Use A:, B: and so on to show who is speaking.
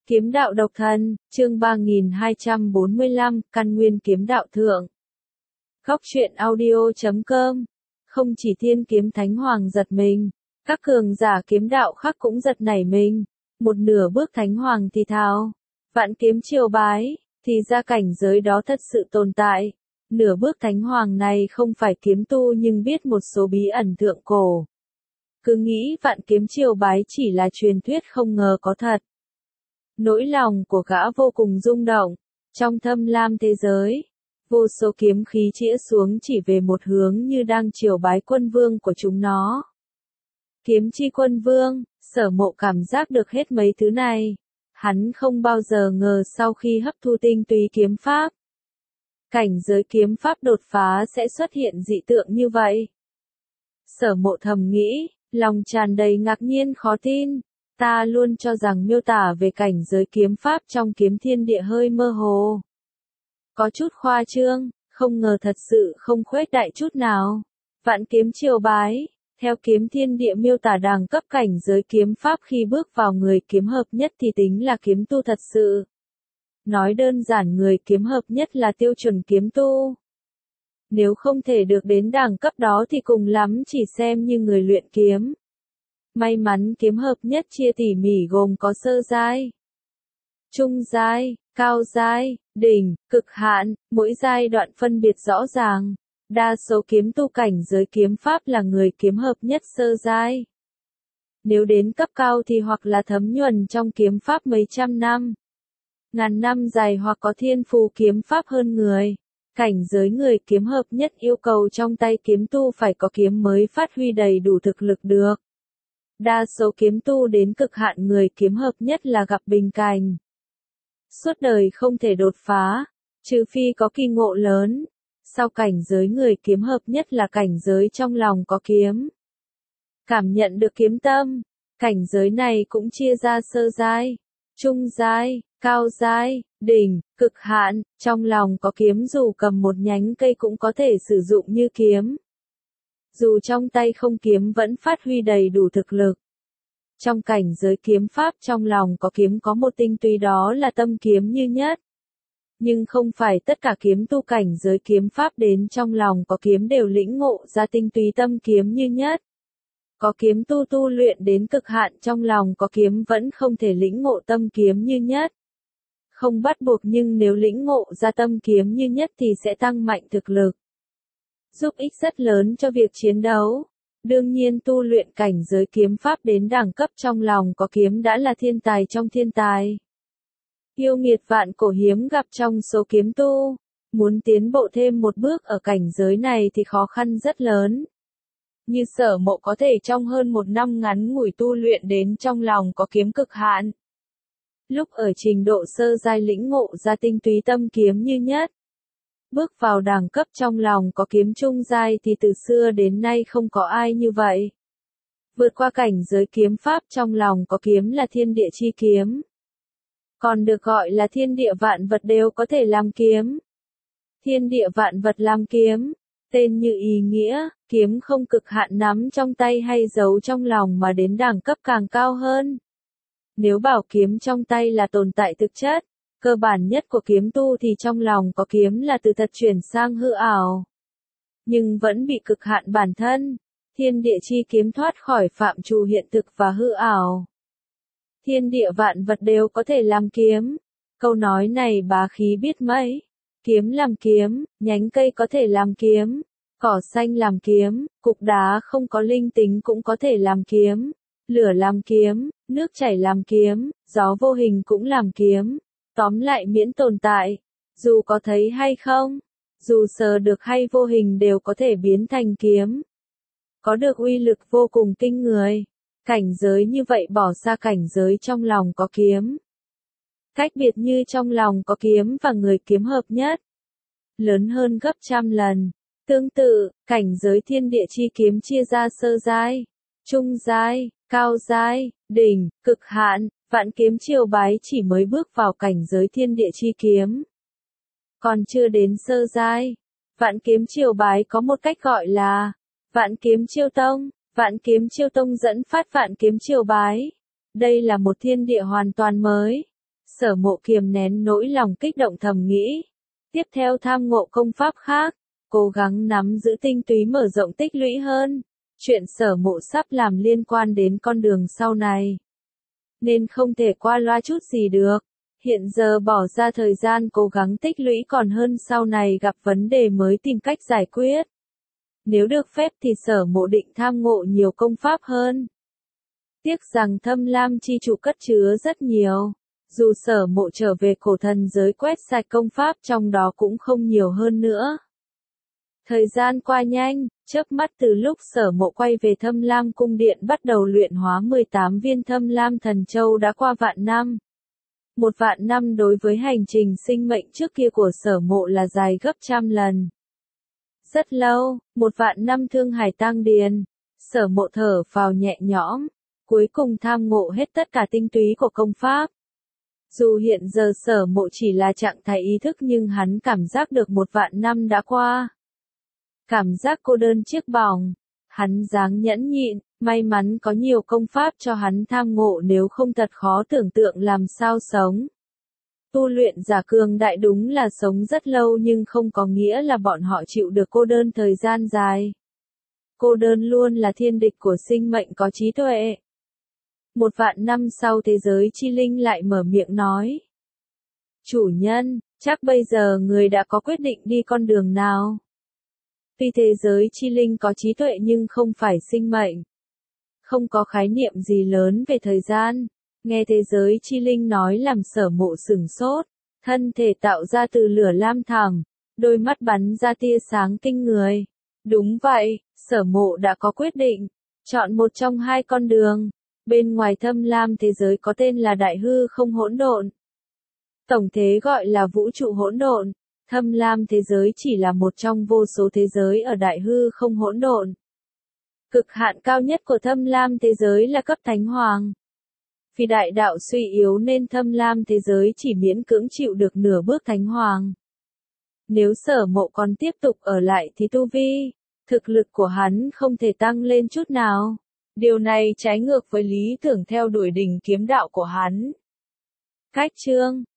A: Kiếm đạo độc thân, chương 3245, căn nguyên kiếm đạo thượng. Góc truyện audio.com. Không chỉ Thiên Kiếm Thánh Hoàng giật mình, các cường giả kiếm đạo khác cũng giật nảy mình. Một nửa bước Thánh Hoàng thì thào, vạn kiếm triều bái, thì ra cảnh giới đó thật sự tồn tại. Nửa bước Thánh Hoàng này không phải kiếm tu nhưng biết một số bí ẩn thượng cổ. Cứ nghĩ vạn kiếm triều bái chỉ là truyền thuyết không ngờ có thật. Nỗi lòng của gã vô cùng rung động, trong thâm lam thế giới, vô số kiếm khí chĩa xuống chỉ về một hướng như đang triều bái quân vương của chúng nó. Kiếm chi quân vương, Sở Mộ cảm giác được hết mấy thứ này. Hắn không bao giờ ngờ sau khi hấp thu tinh túy kiếm pháp, cảnh giới kiếm pháp đột phá sẽ xuất hiện dị tượng như vậy. Sở Mộ thầm nghĩ, lòng tràn đầy ngạc nhiên khó tin. Ta luôn cho rằng miêu tả về cảnh giới kiếm pháp trong kiếm thiên địa hơi mơ hồ. Có chút khoa trương, không ngờ thật sự không khuếch đại chút nào. Vạn kiếm triều bái, theo kiếm thiên địa miêu tả đẳng cấp cảnh giới kiếm pháp khi bước vào người kiếm hợp nhất thì tính là kiếm tu thật sự. Nói đơn giản người kiếm hợp nhất là tiêu chuẩn kiếm tu. Nếu không thể được đến đẳng cấp đó thì cùng lắm chỉ xem như người luyện kiếm. May mắn kiếm hợp nhất chia tỉ mỉ gồm có sơ giai, trung giai, cao giai, đỉnh, cực hạn, mỗi giai đoạn phân biệt rõ ràng. Đa số kiếm tu cảnh giới kiếm pháp là người kiếm hợp nhất sơ giai. Nếu đến cấp cao thì hoặc là thấm nhuần trong kiếm pháp mấy trăm năm, ngàn năm dài hoặc có thiên phú kiếm pháp hơn người. Cảnh giới người kiếm hợp nhất yêu cầu trong tay kiếm tu phải có kiếm mới phát huy đầy đủ thực lực được. Đa số kiếm tu đến cực hạn người kiếm hợp nhất là gặp bình cảnh. Suốt đời không thể đột phá, trừ phi có kỳ ngộ lớn. Sau cảnh giới người kiếm hợp nhất là cảnh giới trong lòng có kiếm. Cảm nhận được kiếm tâm, cảnh giới này cũng chia ra sơ giai, trung giai, cao giai, đỉnh, cực hạn, trong lòng có kiếm dù cầm một nhánh cây cũng có thể sử dụng như kiếm. Dù trong tay không kiếm vẫn phát huy đầy đủ thực lực. Trong cảnh giới kiếm pháp trong lòng có kiếm có một tinh túy đó là tâm kiếm như nhất. Nhưng không phải tất cả kiếm tu cảnh giới kiếm pháp đến trong lòng có kiếm đều lĩnh ngộ ra tinh túy tâm kiếm như nhất. Có kiếm tu luyện đến cực hạn trong lòng có kiếm vẫn không thể lĩnh ngộ tâm kiếm như nhất. Không bắt buộc nhưng nếu lĩnh ngộ ra tâm kiếm như nhất thì sẽ tăng mạnh thực lực, giúp ích rất lớn cho việc chiến đấu. Đương nhiên tu luyện cảnh giới kiếm pháp đến đẳng cấp trong lòng có kiếm đã là thiên tài trong thiên tài. Yêu nghiệt vạn cổ hiếm gặp trong số kiếm tu. Muốn tiến bộ thêm một bước ở cảnh giới này thì khó khăn rất lớn. Như Sở Mộ có thể trong hơn một năm ngắn ngủi tu luyện đến trong lòng có kiếm cực hạn. Lúc ở trình độ sơ giai lĩnh ngộ ra tinh túy tâm kiếm như nhất. Bước vào đẳng cấp trong lòng có kiếm trung giai thì từ xưa đến nay không có ai như vậy. Vượt qua cảnh giới kiếm pháp trong lòng có kiếm là thiên địa chi kiếm. Còn được gọi là thiên địa vạn vật đều có thể làm kiếm. Thiên địa vạn vật làm kiếm, tên như ý nghĩa, kiếm không cực hạn nắm trong tay hay giấu trong lòng mà đến đẳng cấp càng cao hơn. Nếu bảo kiếm trong tay là tồn tại thực chất, cơ bản nhất của kiếm tu thì trong lòng có kiếm là từ thật chuyển sang hư ảo. Nhưng vẫn bị cực hạn bản thân, thiên địa chi kiếm thoát khỏi phạm trù hiện thực và hư ảo. Thiên địa vạn vật đều có thể làm kiếm. Câu nói này bá khí biết mấy. Kiếm làm kiếm, nhánh cây có thể làm kiếm, cỏ xanh làm kiếm, cục đá không có linh tính cũng có thể làm kiếm, lửa làm kiếm, nước chảy làm kiếm, gió vô hình cũng làm kiếm. Tóm lại miễn tồn tại, dù có thấy hay không, dù sờ được hay vô hình đều có thể biến thành kiếm. Có được uy lực vô cùng kinh người. Cảnh giới như vậy bỏ xa cảnh giới trong lòng có kiếm. Cách biệt như trong lòng có kiếm và người kiếm hợp nhất. Lớn hơn gấp trăm lần. Tương tự, cảnh giới thiên địa chi kiếm chia ra sơ giai, trung giai, cao giai, đỉnh, cực hạn. Vạn kiếm triều bái chỉ mới bước vào cảnh giới thiên địa chi kiếm. Còn chưa đến sơ giai. Vạn kiếm triều bái có một cách gọi là vạn kiếm chiêu tông. Vạn kiếm chiêu tông dẫn phát vạn kiếm triều bái. Đây là một thiên địa hoàn toàn mới. Sở Mộ kiềm nén nỗi lòng kích động thầm nghĩ. Tiếp theo tham ngộ công pháp khác, cố gắng nắm giữ tinh túy mở rộng tích lũy hơn. Chuyện Sở Mộ sắp làm liên quan đến con đường sau này, nên không thể qua loa chút gì được. Hiện giờ bỏ ra thời gian cố gắng tích lũy còn hơn sau này gặp vấn đề mới tìm cách giải quyết. Nếu được phép thì Sở Mộ định tham ngộ nhiều công pháp hơn. Tiếc rằng Thâm Lam chi trụ cất chứa rất nhiều. Dù Sở Mộ trở về cổ thần giới quét sạch công pháp trong đó cũng không nhiều hơn nữa. Thời gian qua nhanh, chớp mắt từ lúc Sở Mộ quay về Thâm Lam cung điện bắt đầu luyện hóa 18 viên Thâm Lam thần châu đã qua vạn năm. 1.000 năm đối với hành trình sinh mệnh trước kia của Sở Mộ là dài gấp trăm lần. Rất lâu, 1.000 năm thương hải tang điền, Sở Mộ thở phào nhẹ nhõm, cuối cùng tham ngộ hết tất cả tinh túy của công pháp. Dù hiện giờ Sở Mộ chỉ là trạng thái ý thức nhưng hắn cảm giác được 1.000 năm đã qua. Cảm giác cô đơn chiếc bỏng, hắn dáng nhẫn nhịn, may mắn có nhiều công pháp cho hắn tham ngộ nếu không thật khó tưởng tượng làm sao sống. Tu luyện giả cường đại đúng là sống rất lâu nhưng không có nghĩa là bọn họ chịu được cô đơn thời gian dài. Cô đơn luôn là thiên địch của sinh mệnh có trí tuệ. 1.000 năm sau thế giới chi linh lại mở miệng nói. Chủ nhân, chắc bây giờ người đã có quyết định đi con đường nào? Tuy thế giới chi linh có trí tuệ nhưng không phải sinh mệnh. Không có khái niệm gì lớn về thời gian. Nghe thế giới chi linh nói làm Sở Mộ sửng sốt. Thân thể tạo ra từ lửa lam thẳm. Đôi mắt bắn ra tia sáng kinh người. Đúng vậy, Sở Mộ đã có quyết định. Chọn một trong hai con đường. Bên ngoài Thâm Lam thế giới có tên là Đại Hư Không Hỗn Độn. Tổng thế gọi là vũ trụ hỗn độn. Thâm Lam thế giới chỉ là một trong vô số thế giới ở Đại Hư Không Hỗn Độn. Cực hạn cao nhất của Thâm Lam thế giới là cấp Thánh Hoàng. Vì đại đạo suy yếu nên Thâm Lam thế giới chỉ miễn cưỡng chịu được nửa bước Thánh Hoàng. Nếu Sở Mộ còn tiếp tục ở lại thì tu vi, thực lực của hắn không thể tăng lên chút nào. Điều này trái ngược với lý tưởng theo đuổi đỉnh kiếm đạo của hắn. Cách chương